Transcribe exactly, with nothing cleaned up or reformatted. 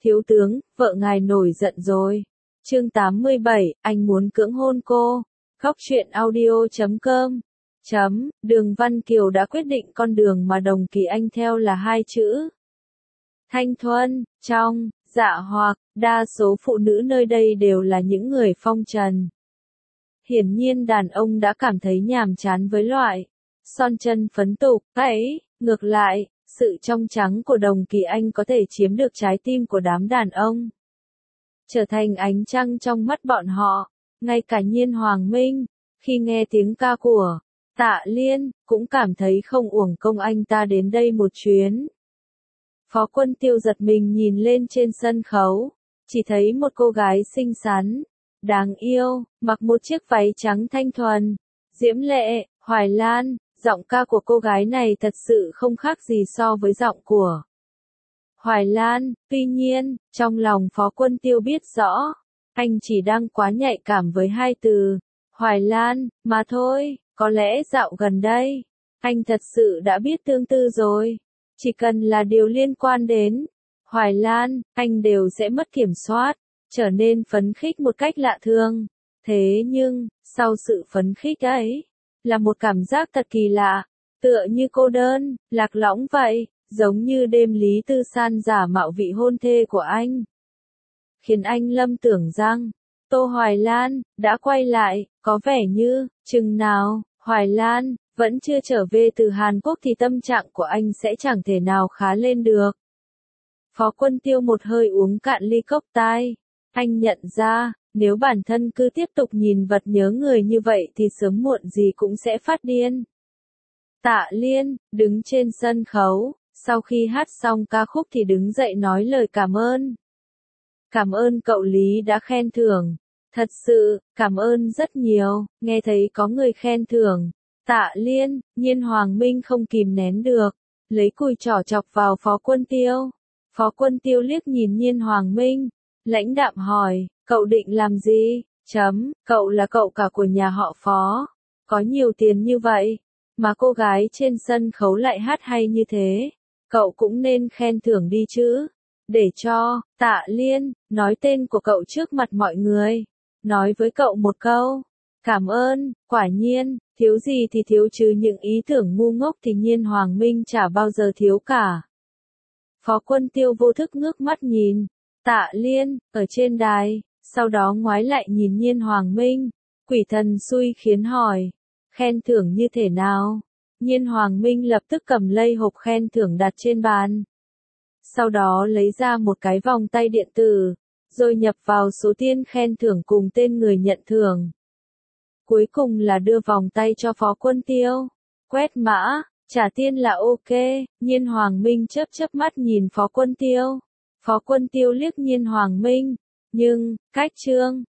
Thiếu tướng, vợ ngài nổi giận rồi. Chương tám mươi bảy, anh muốn cưỡng hôn cô. Góc truyện audio chấm com. Chấm, Đường Văn Kiều đã quyết định con đường mà Đồng Kỳ Anh theo là hai chữ. Thanh thuần, trong, dạ hoặc, đa số phụ nữ nơi đây đều là những người phong trần. Hiển nhiên đàn ông đã cảm thấy nhàm chán với loại son chân phấn tục ấy, ngược lại, sự trong trắng của Đồng Kỳ Anh có thể chiếm được trái tim của đám đàn ông. Trở thành ánh trăng trong mắt bọn họ, ngay cả Nhiên Hoàng Minh, khi nghe tiếng ca của Tạ Liên, cũng cảm thấy không uổng công anh ta đến đây một chuyến. Phó Quân Tiêu giật mình nhìn lên trên sân khấu, chỉ thấy một cô gái xinh xắn, đáng yêu, mặc một chiếc váy trắng thanh thuần, diễm lệ, Hoài Lan. Giọng ca của cô gái này thật sự không khác gì so với giọng của Hoài Lan, tuy nhiên, trong lòng Phó Quân Tiêu biết rõ, anh chỉ đang quá nhạy cảm với hai từ, Hoài Lan, mà thôi, có lẽ dạo gần đây, anh thật sự đã biết tương tư rồi. Chỉ cần là điều liên quan đến Hoài Lan, anh đều sẽ mất kiểm soát, trở nên phấn khích một cách lạ thường. Thế nhưng, sau sự phấn khích ấy, là một cảm giác thật kỳ lạ, tựa như cô đơn, lạc lõng vậy, giống như đêm Lý Tư San giả mạo vị hôn thê của anh. Khiến anh lâm tưởng rằng, Tô Hoài Lan, đã quay lại, có vẻ như, chừng nào, Hoài Lan, vẫn chưa trở về từ Hàn Quốc thì tâm trạng của anh sẽ chẳng thể nào khá lên được. Phó Quân Tiêu một hơi uống cạn ly cốc tai, anh nhận ra, nếu bản thân cứ tiếp tục nhìn vật nhớ người như vậy thì sớm muộn gì cũng sẽ phát điên. Tạ Liên, đứng trên sân khấu, sau khi hát xong ca khúc thì đứng dậy nói lời cảm ơn. Cảm ơn cậu Lý đã khen thưởng. Thật sự, cảm ơn rất nhiều, nghe thấy có người khen thưởng. Tạ Liên, Nhiên Hoàng Minh không kìm nén được, lấy cùi trỏ chọc vào Phó Quân Tiêu. Phó Quân Tiêu liếc nhìn Nhiên Hoàng Minh, lãnh đạm hỏi, cậu định làm gì? Chấm, cậu là cậu cả của nhà họ Phó, có nhiều tiền như vậy, mà cô gái trên sân khấu lại hát hay như thế, cậu cũng nên khen thưởng đi chứ, để cho, Tạ Liên, nói tên của cậu trước mặt mọi người, nói với cậu một câu, cảm ơn, quả nhiên, thiếu gì thì thiếu chứ những ý tưởng ngu ngốc thì Nhiên Hoàng Minh chả bao giờ thiếu cả. Phó Quân Tiêu vô thức ngước mắt nhìn Tạ Liên, ở trên đài, sau đó ngoái lại nhìn Nhiên Hoàng Minh, quỷ thần xui khiến hỏi, khen thưởng như thế nào? Nhiên Hoàng Minh lập tức cầm lấy hộp khen thưởng đặt trên bàn. Sau đó lấy ra một cái vòng tay điện tử, rồi nhập vào số tiền khen thưởng cùng tên người nhận thưởng. Cuối cùng là đưa vòng tay cho Phó Quân Tiêu, quét mã, trả tiền là ok, Nhiên Hoàng Minh chớp chớp mắt nhìn Phó Quân Tiêu. Phó Quân Tiêu liếc Nhiên Hoàng Minh, nhưng, cách trương,